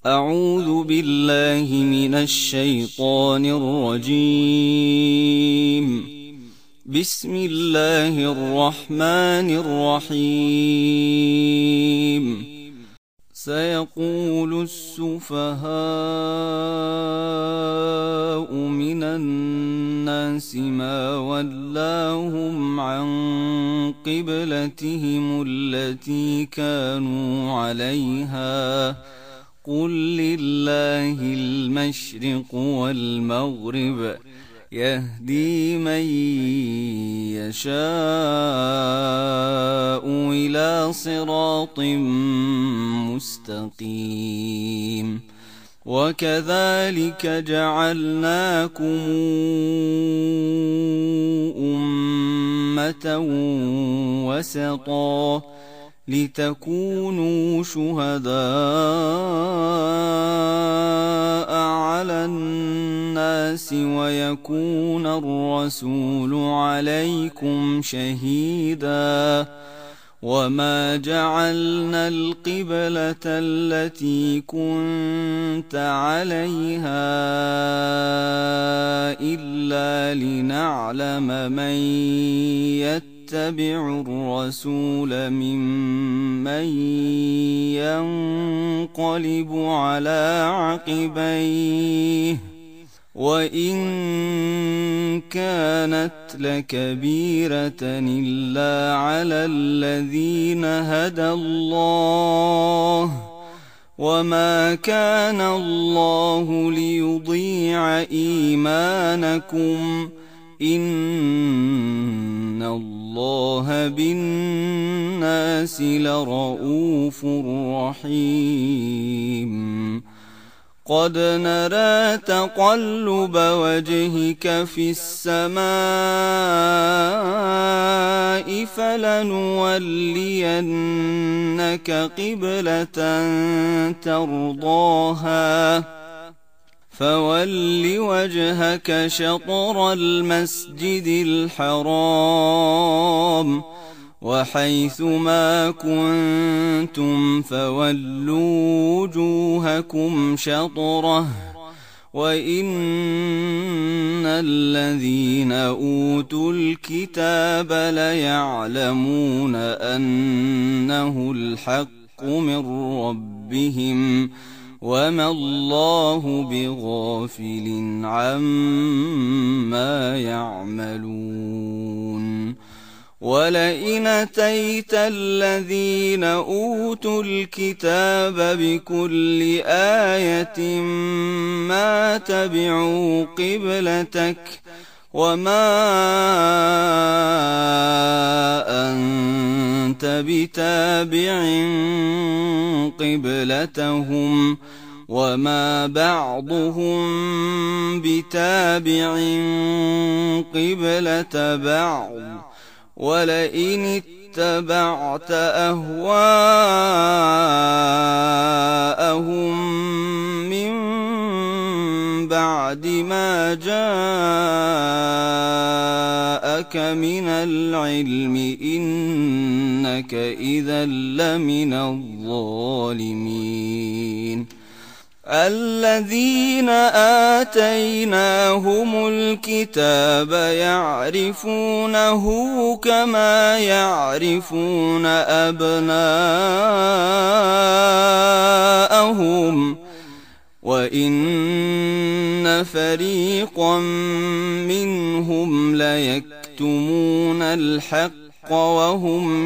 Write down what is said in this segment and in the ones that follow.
أعوذ بالله من الشيطان الرجيم. بسم الله الرحمن الرحيم. سيقول السفهاء من الناس ما ولاهم عن قبلتهم التي كانوا عليها قل لله المشرق والمغرب يهدي من يشاء إلى صراط مستقيم. وكذلك جعلناكم أمة وسطا لتكونوا شهداء على الناس ويكون الرسول عليكم شهيدا. وما جعلنا القبلة التي كنت عليها إلا لنعلم من يتبع الرسول ممن ينقلب على عقبيه وإن كانت لكبيرة إلا على الذين هدى الله وما كان الله ليضيع إيمانكم إن الله بالناس لرؤوف رحيم. قد نرى تقلب وجهك في السماء فلنولينك قبلة ترضاها فول وجهك شطر المسجد الحرام وحيث ما كنتم فولوا وجوهكم شطره وإن الذين أوتوا الكتاب ليعلمون أنه الحق من ربهم وما الله بغافل عما يعملون. ولئن أتيت الذين أوتوا الكتاب بكل آية ما تبعوا قبلتك وما أنت بتابع قبلتهم وما بعضهم بتابع قبلة بعض. ولئن اتبعت أهواءهم من بعد ما جاءك من العلم إنك إذا لمن الظالمين. الذين آتيناهم الكتاب يعرفونه كما يعرفون أبناءهم وإن فريقا منهم ليكتمون الحق وهم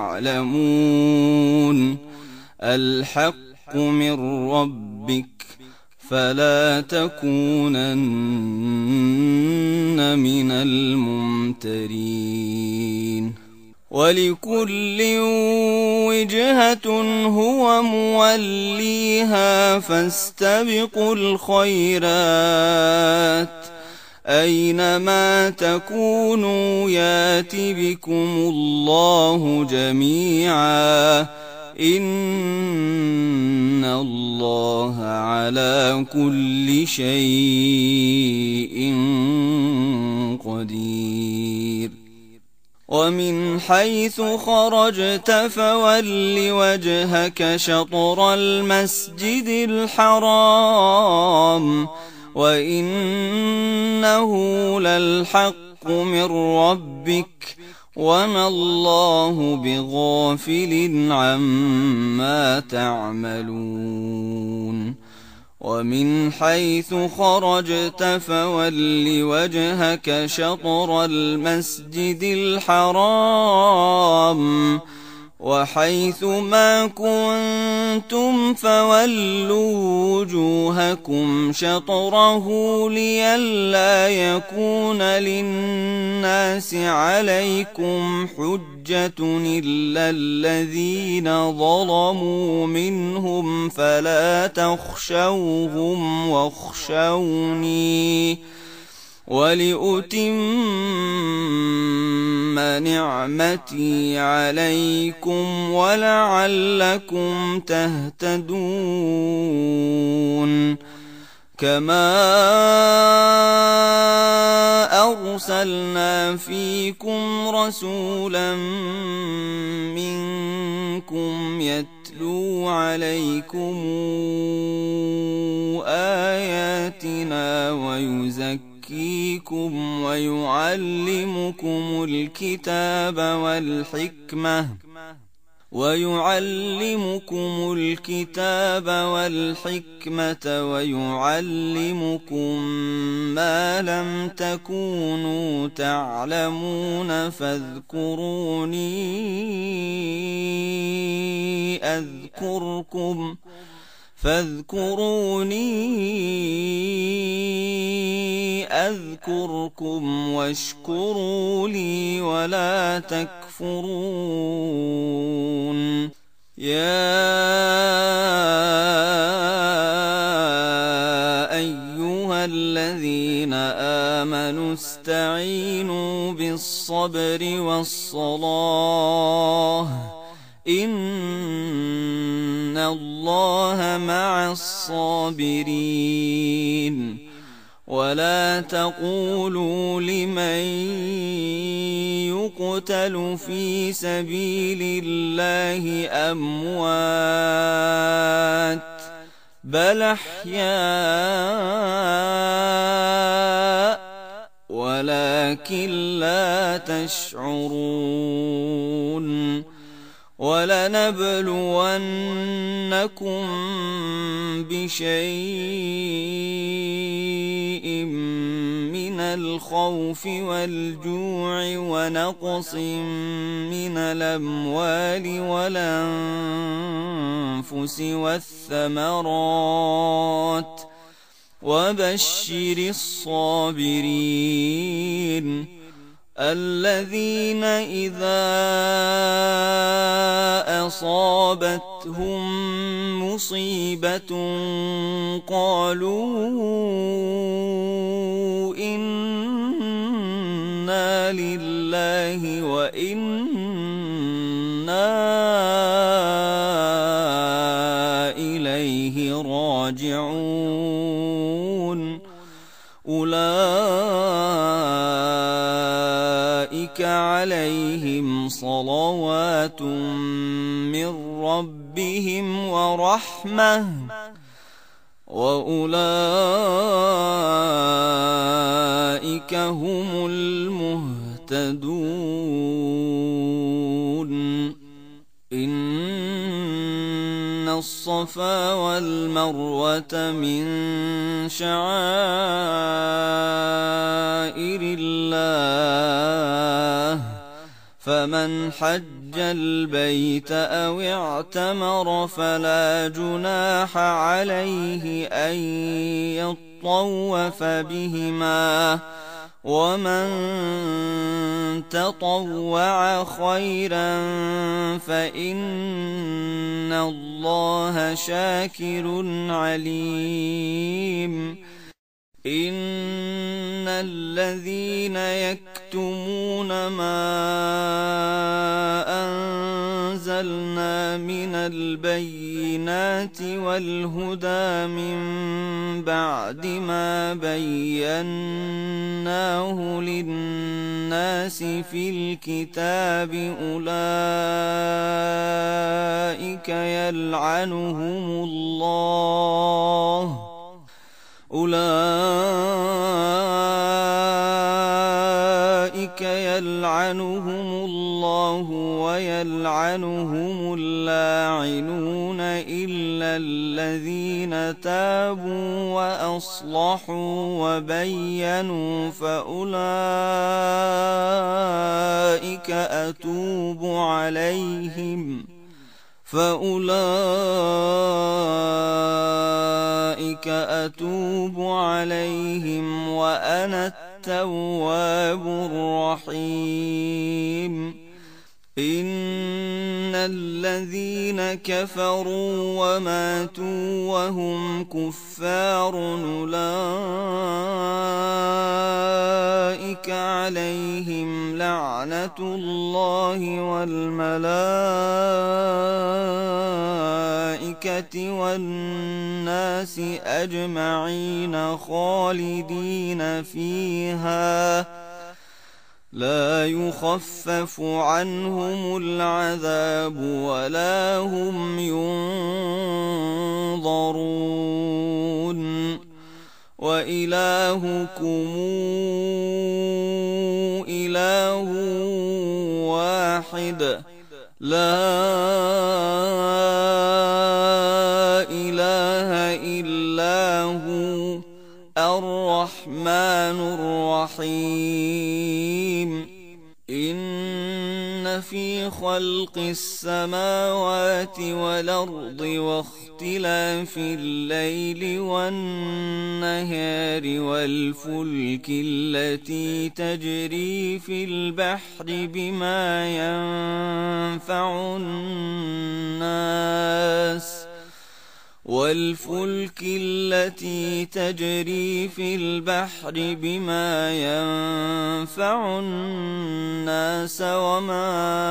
يعلمون. الحق من ربك فلا تكونن من الممترين. ولكل وجهة هو موليها فاستبقوا الخيرات أينما تكونوا يات بكم الله جميعا إن الله على كل شيء قدير. ومن حيث خرجت فول وجهك شطر المسجد الحرام وإنه للحق من ربك وما الله بغافل عما تعملون ومن حيث خرجت فول وجهك شطر المسجد الحرام وحيث ما كنتم فولوا وجوهكم شطره لئلا يكون للناس عليكم حجة إلا الذين ظلموا منهم فلا تخشوهم واخشوني ولأتم نعمتي عليكم ولعلكم تهتدون كما أرسلنا فيكم رسولا منكم يتلو عليكم آياتنا ويزكيكم ويعلمكم الكتاب والحكمة ويعلمكم ما لم تكونوا تعلمون فاذكروني أذكركم واشكروا لي ولا تكفرون يا أيها الذين آمنوا استعينوا بالصبر والصلاة إن الله مع الصابرين ولا تقولوا لمن يقتل في سبيل الله أموات بل أحياء ولكن لا تشعرون ولنبلونكم بشيء من الخوف والجوع ونقص من الأموال والأنفس والثمرات وبشر الصابرين الذين إذا أصابتهم مصيبة قالوا إنا لله وإنا إليه راجعون أولئك عليهم صلوات من ربهم ورحمة وأولئك هم المهتدون إن الصفا والمروة من شعائر الله فمن حج البيت أو اعتمر فلا جناح عليه أن يطوف بهما ومن تطوع خيرا فإن الله شاكر عليم إن الذين يكتمون ما أنزلنا من البينات والهدى من بعد ما بيناه للناس في الكتاب أولئك يلعنهم الله ويلعنهم اللاعنون إلا الذين تابوا وأصلحوا وبينوا فأولئك أتوب عليهم وأنا التواب الرحيم إن الذين كفروا وماتوا وهم كفار أولئك عليهم لعنة الله والملائكة والناس أجمعين خالدين فيها لا يخفف عنهم العذاب ولا هم ينظرون وإلهكم إله واحد لا إله إلا هو الرحمن الرحيم إن في خلق السماوات والأرض واختلاف الليل والنهار والفلك التي تجري في البحر بما ينفع الناس وما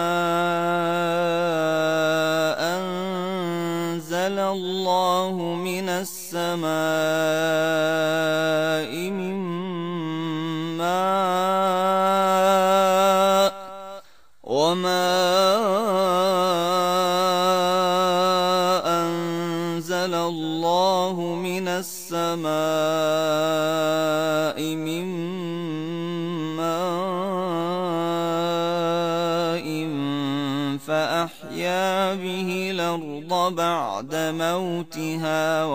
أنزل الله من السماء من ماء فأحيا به الأرض بعد موتها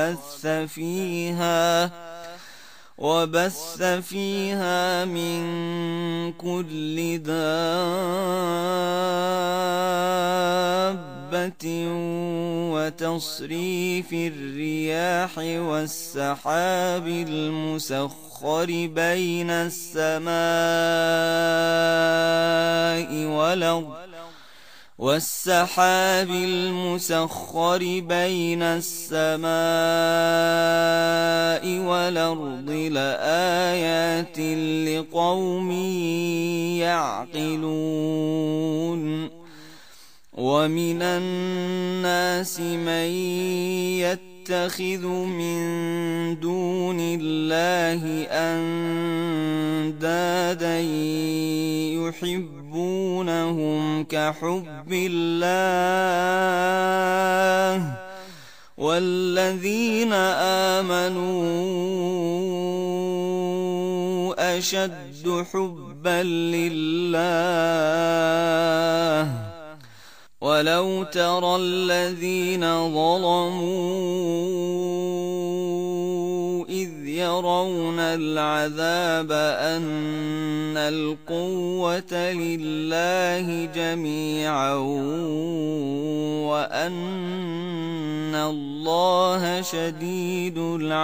وبث فيها من كل دابة وتصريف الرياح والسحاب المسخر بين السماء والأرض لآيات لقوم يعقلون ومن الناس من يتخذ من دون الله أندادا يحبونهم كحب الله والذين آمنوا أشد حبا لله ولو ترى الذين ظلموا إذ يرون العذاب أن القوة لله جميعا وأن الله شديد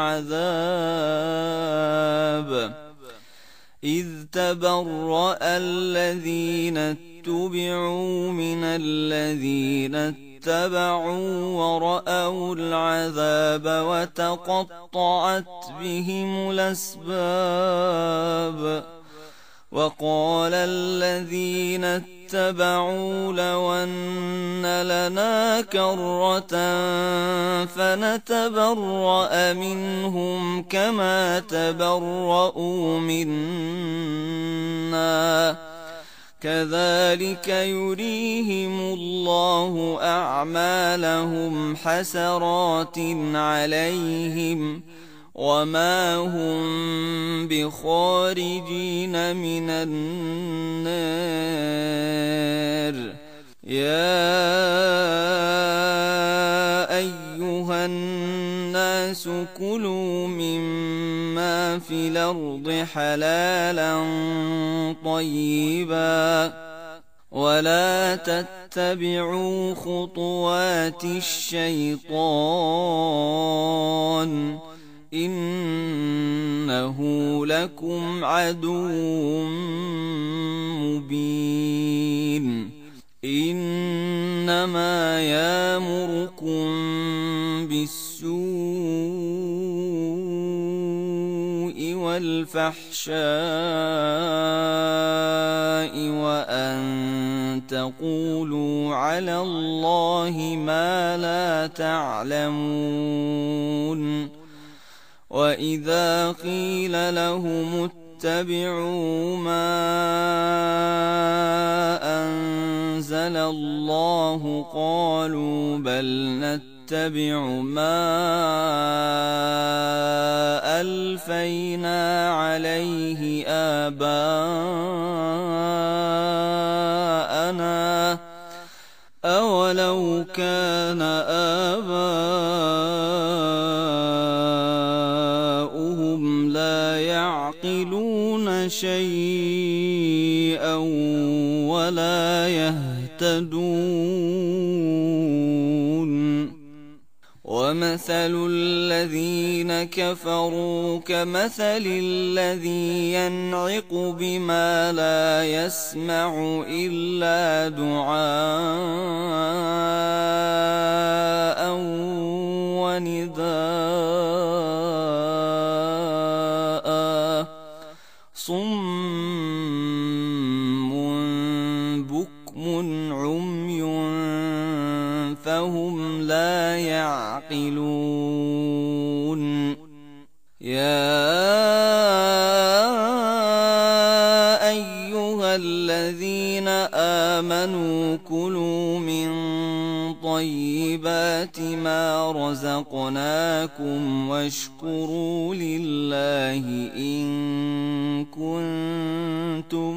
العذاب إذ تبرأ الذين اتبعوا من الذين اتبعوا ورأوا العذاب وتقطعت بهم الأسباب وقال الذين اتبعوا لو أن لنا كرة فنتبرأ منهم كما تبرؤوا منا كذلك يريهم الله أعمالهم حسرات عليهم وما هم بخارجين من النار يا أيها الناس كلوا مما في الأرض حلالا طيبا ولا تتبعوا خطوات الشيطان إنه لكم عدو مبين إنما يأمركم بالسوء والفحشاء وأن تقولوا على الله ما لا تعلمون وإذا قيل لهم اتبعوا ما أنزل الله قالوا بل نتبع ما ألفينا عليه آباءنا أولو كان آباؤهم لا يعقلون شيئا ولا يهتدون ومثل الذين كفروا كمثل الذي ينعق بما لا يسمع إلا دعاء ونداء صم بكم عمي فهم لا يعقلون يا أيها الذين آمنوا كلوا من طيبات ما رزقناكم واشكروا لله إن كنتم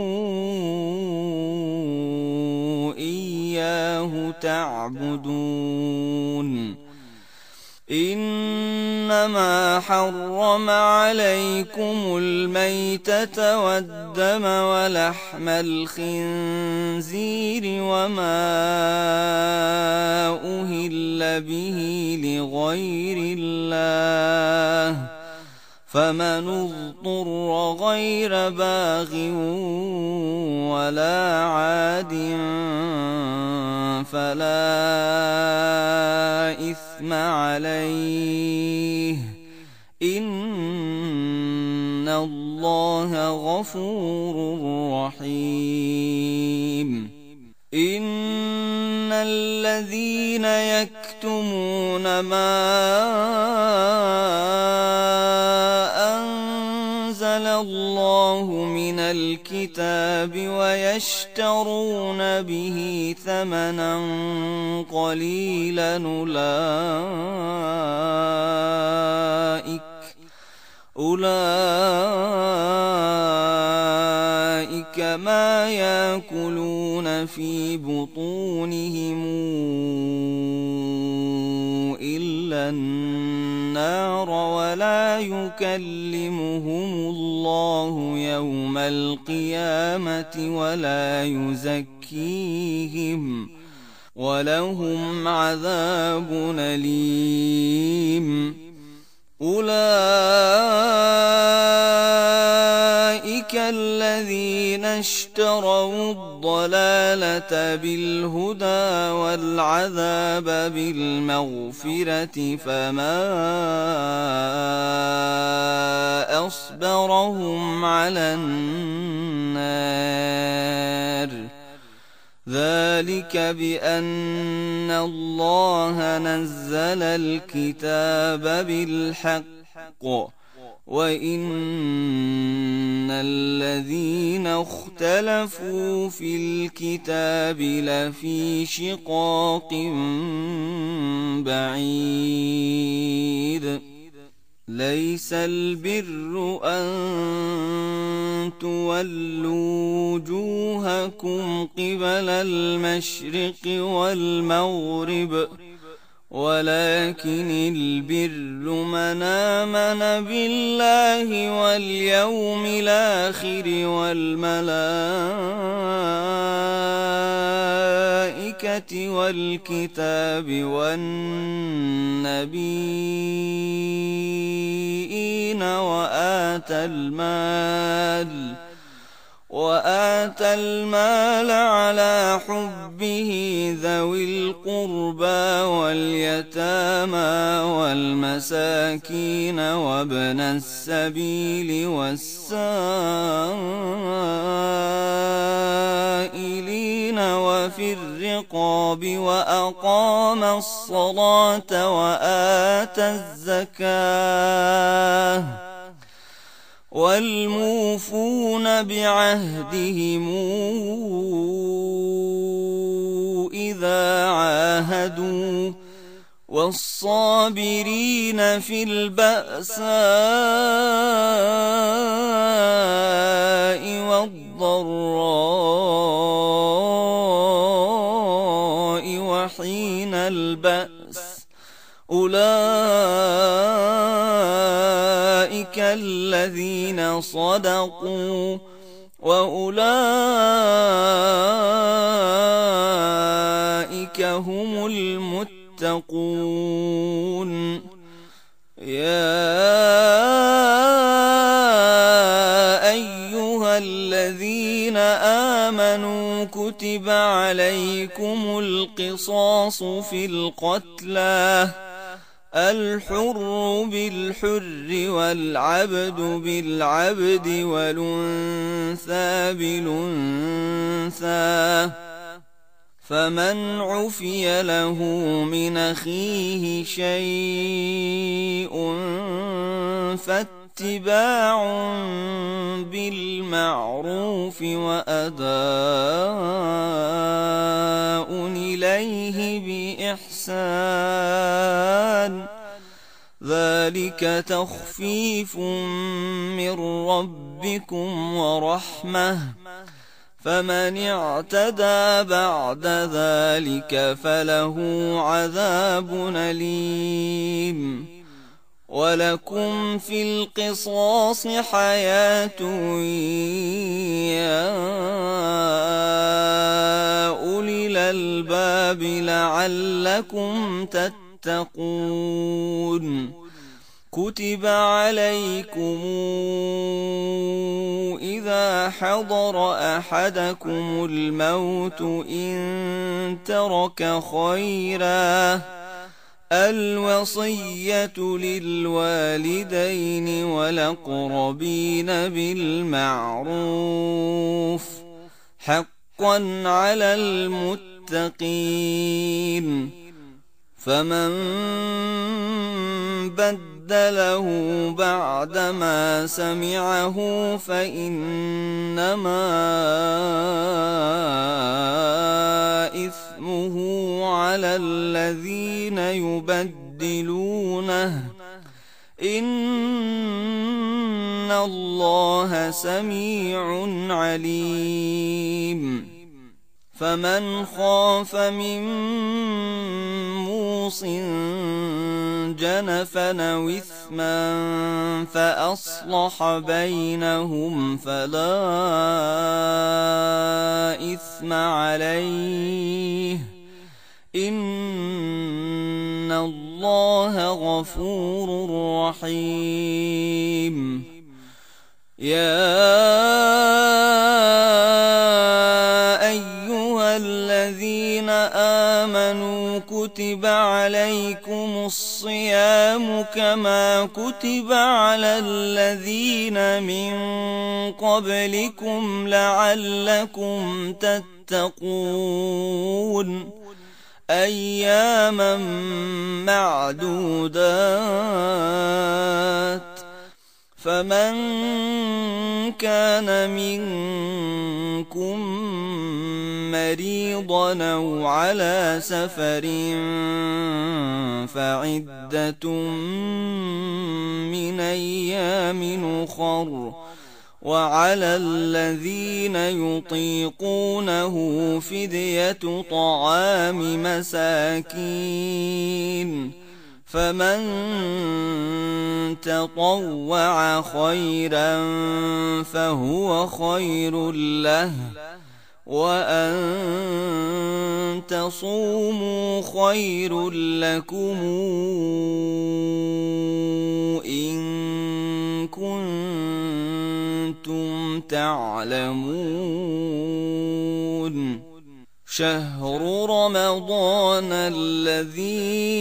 إياه تعبدون إنما حرم عليكم الميتة والدم ولحم الخنزير وما أهل به لغير الله فمن اضطر غير باغ ولا عاد فلا إثم عليه إن الله غفور رحيم إن الذين يكتمون ما أنزل الله من الكتاب ويشترون به ثمنا قليلا أولئك ما يأكلون في بطونهم إلا النار ولا يكلمهم الله يوم القيامة ولا يزكيهم ولهم عذاب أليم أولئك الذين اشتروا الضلالة بالهدى والعذاب بالمغفرة فما أصبرهم على النار ذلك بأن الله نزل الكتاب بالحق وإن الذين اختلفوا في الكتاب لفي شقاق بعيد ليس البر أن تولوا وجوهكم قبل المشرق والمغرب ولكن البر من آمن بالله واليوم الآخر والملائكة والكتاب والنبيين وآتى المال على حبه ذوي القربى واليتامى والمساكين وابن السبيل والسائلين وفي الرقاب وأقام الصلاة وآتى الزكاة والموفون بعهدهم إذا عاهدوا والصابرين في البأساء والضراء وحين البأس أولئك الذين صدقوا وأولئك هم المتقون يا أيها الذين آمنوا كتب عليكم القصاص في القتلى الحر بالحر والعبد بالعبد والأنثى بالأنثى فمن عفي له من أخيه شيء فاتباع بالمعروف وأداء إليه بإحسان ذلك تخفيف من ربكم ورحمة فمن اعتدى بعد ذلك فله عذاب أليم ولكم في القصاص حياة يا أولي الألباب لعلكم تتقون كتب عليكم إذا حضر أحدكم الموت إن ترك خيرا الوصية للوالدين والأقربين بالمعروف حقا على المتقين فمن بدله بعدما سمعه فإنما إثمه على الذين يبدلونه إن الله سميع عليم فمن خاف من موص جنفا أو إثما فأصلح بينهم فلا إثم عليه إن الله غفور رحيم يا الذين آمنوا كتب عليكم الصيام كما كتب على الذين من قبلكم لعلكم تتقون تتقون أياما معدودات فمن كان منكم مريضا أو على سفر فعدة من أيام أخر وعلى الذين يطيقونه فدية طعام مساكين فمن تطوع خيرا فهو خير له وأن تصوموا خير لكم إن كنتم تعلمون شهر رمضان الذي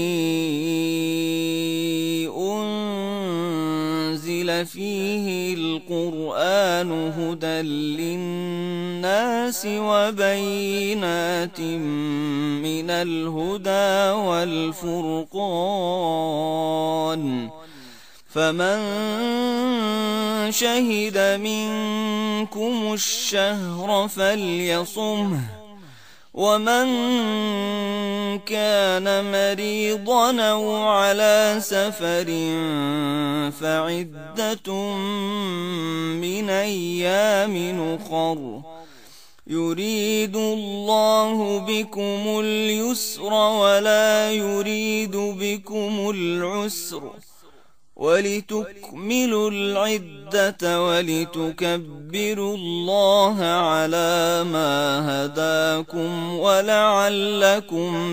أنزل فيه القرآن هدى للناس وبينات من الهدى والفرقان فمن شهد منكم الشهر فليصمه ومن كان مريضا أو على سفر فعدة من أيام أخر يريد الله بكم اليسر ولا يريد بكم العسر ولتكملوا العدة ولتكبروا الله على ما هداكم ولعلكم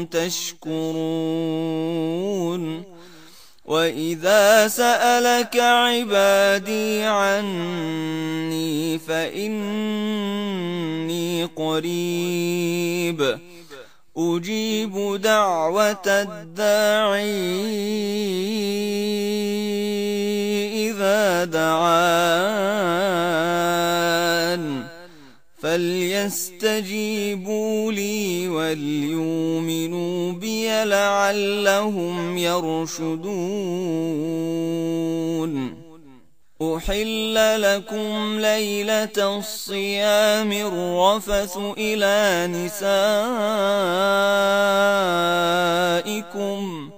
تشكرون وإذا سألك عبادي عني فإني قريب أجيب دعوة الداعي إذا دعان فليستجيبوا لي وليؤمنوا بي لعلهم يرشدون أحل لكم ليلة الصيام الرفث إلى نسائكم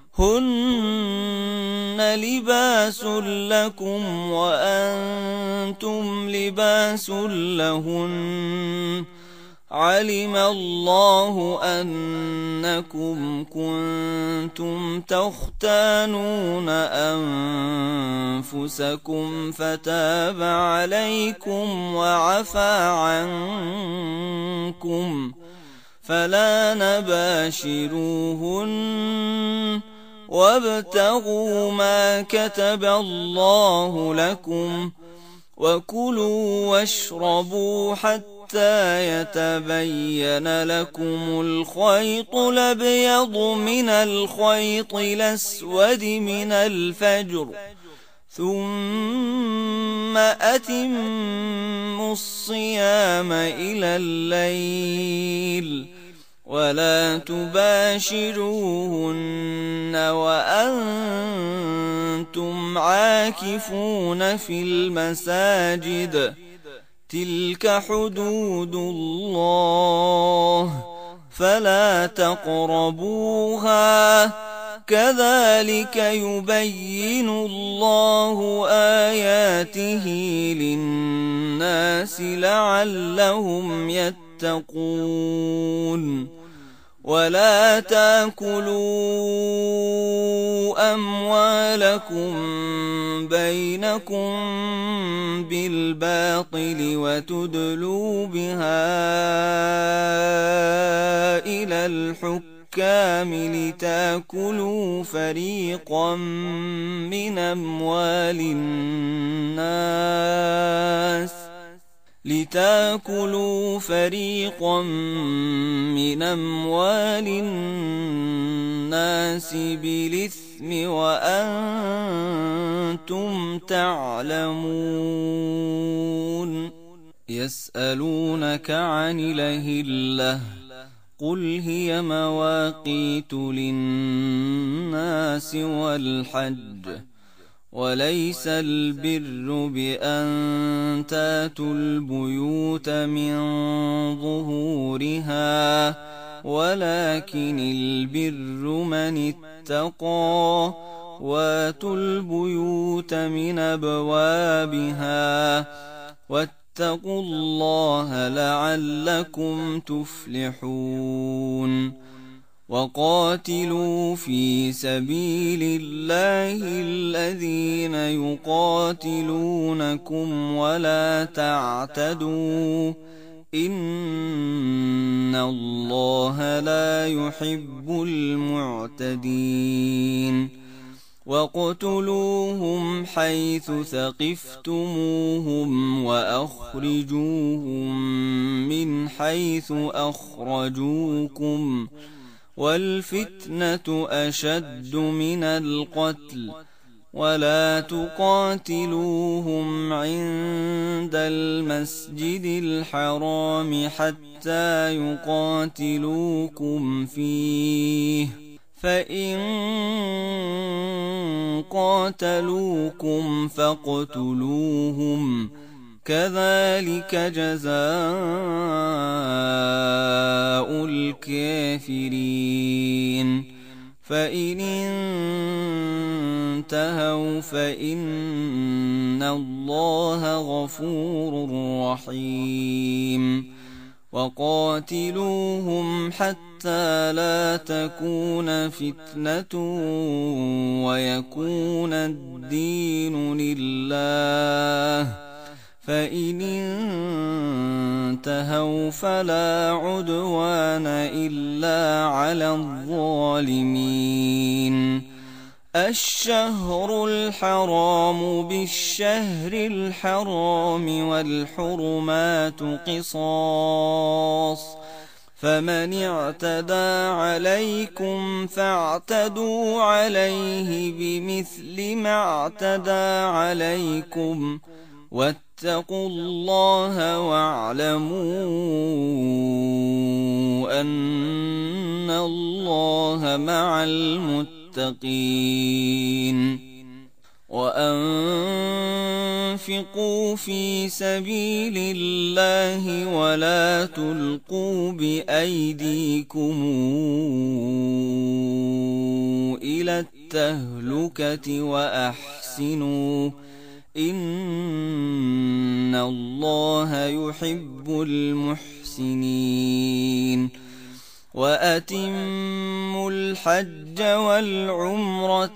هن لباس لكم وأنتم لباس لهن علم الله أنكم كنتم تختانون أنفسكم فتاب عليكم وعفى عنكم فلا نباشروهن وابتغوا ما كتب الله لكم وكلوا واشربوا حتى يتبين لكم الخيط الأبيض من الخيط الأسود من الفجر ثم أتموا الصيام إلى الليل ولا تباشروهن وأنتم عاكفون في المساجد تلك حدود الله فلا تقربوها كذلك يبين الله آياته للناس لعلهم يتقون ولا تاكلوا أموالكم بينكم بالباطل وتدلوا بها إلى الحكام لتاكلوا فريقا من أموال الناس بالإثم وأنتم تعلمون يسألونك عن الأهلة قل هي مواقيت للناس والحج وليس البر بأن تاتوا البيوت من ظهورها ولكن البر من اتقى واتوا البيوت من أبوابها واتقوا الله لعلكم تفلحون وقاتلوا في سبيل الله الذين يقاتلونكم ولا تعتدوا إن الله لا يحب المعتدين واقتلوهم حيث ثقفتموهم وأخرجوهم من حيث أخرجوكم والفتنة أشد من القتل ولا تقاتلوهم عند المسجد الحرام حتى يقاتلوكم فيه فإن قاتلوكم فاقتلوهم كذلك جزاء الكافرين فإن انتهوا فإن الله غفور رحيم وقاتلوهم حتى لا تكون فتنة ويكون الدين لله فإن انتهوا فلا عدوان إلا على الظالمين الشهر الحرام بالشهر الحرام والحرمات قصاص فمن اعتدى عليكم فاعتدوا عليه بمثل ما اعتدى عليكم واتقوا الله واعلموا أن الله مع المتقين وأنفقوا في سبيل الله ولا تلقوا بأيديكم إلى التهلكة وأحسنوا إن الله يحب المحسنين وأتموا الحج والعمرة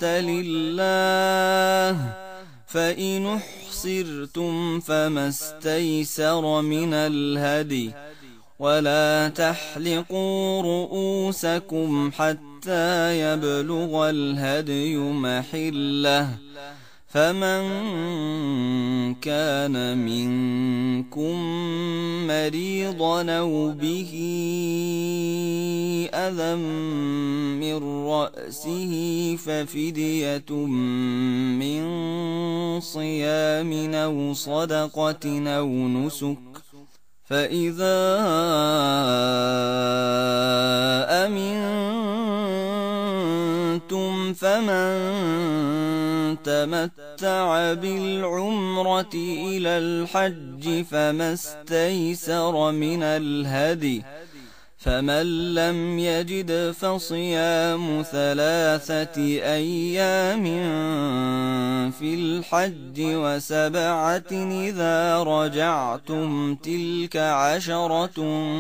لله فإن احصرتم فما استيسر من الهدي ولا تحلقوا رؤوسكم حتى يبلغ الهدي محله فمن كان منكم مريضا أو به أذى من رأسه ففدية من صيام أو صدقة أو نسك فإذا أمنتم فمن تمتع بالعمرة إلى الحج فما استيسر من الهدي فمن لم يجد فصيام 3 أيام في الحج و7 إذا رجعتم تلك 10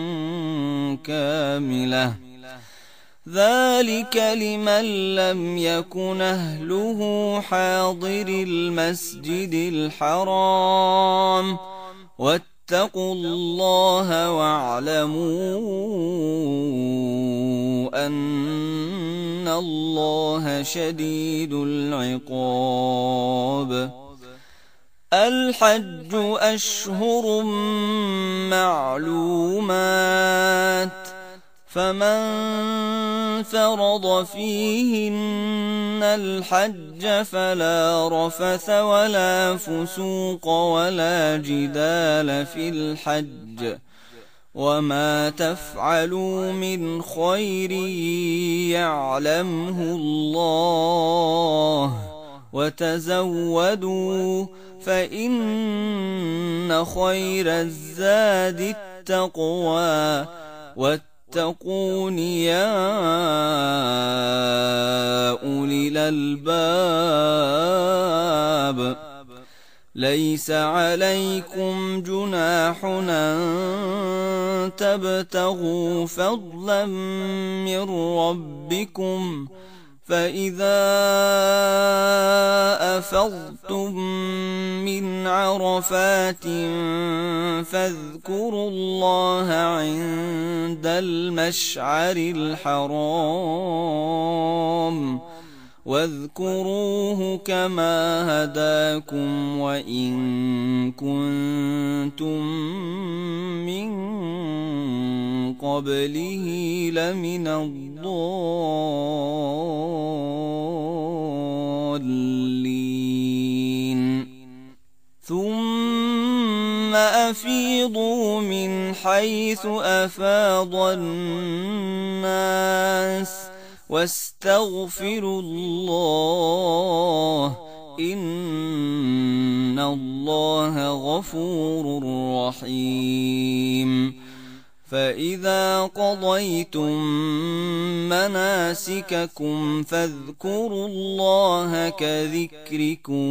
كاملة ذلك لمن لم يكن أهله حاضر المسجد الحرام واتقوا الله واعلموا أن الله شديد العقاب الحج أشهر معلومات فمن فرض فيهن الحج فلا رفث ولا فسوق ولا جدال في الحج، وما تفعلوا من خير يعلمه الله، وتزودوا فإن خير الزاد التقوى، واتقون يا أولي الألباب. ليس عليكم جناح أن تبتغوا فضلا من ربكم، فإذا أفضتم من عرفات فاذكروا الله عند المشعر الحرام، واذكروه كما هداكم وإن كنتم من قبله لمن الضالين. ثم أفيضوا من حيث أفاض الناس واستغفروا الله، إن الله غفور رحيم. فإذا قضيتم مناسككم فاذكروا الله كذكركم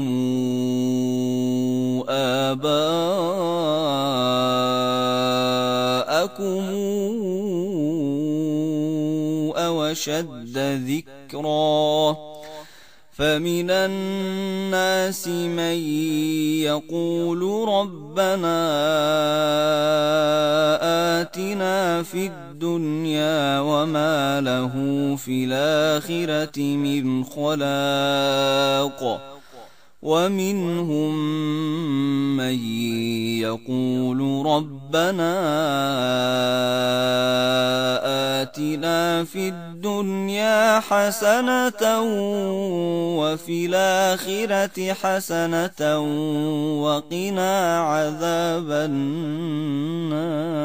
آباءكم أو أشد ذكرا. فمن الناس من يقول ربنا آتنا في الدنيا وما له في الآخرة من خلاق، ومنهم من يقول ربنا آتنا في الدنيا حسنة وفي الآخرة حسنة وقنا عذاب النار.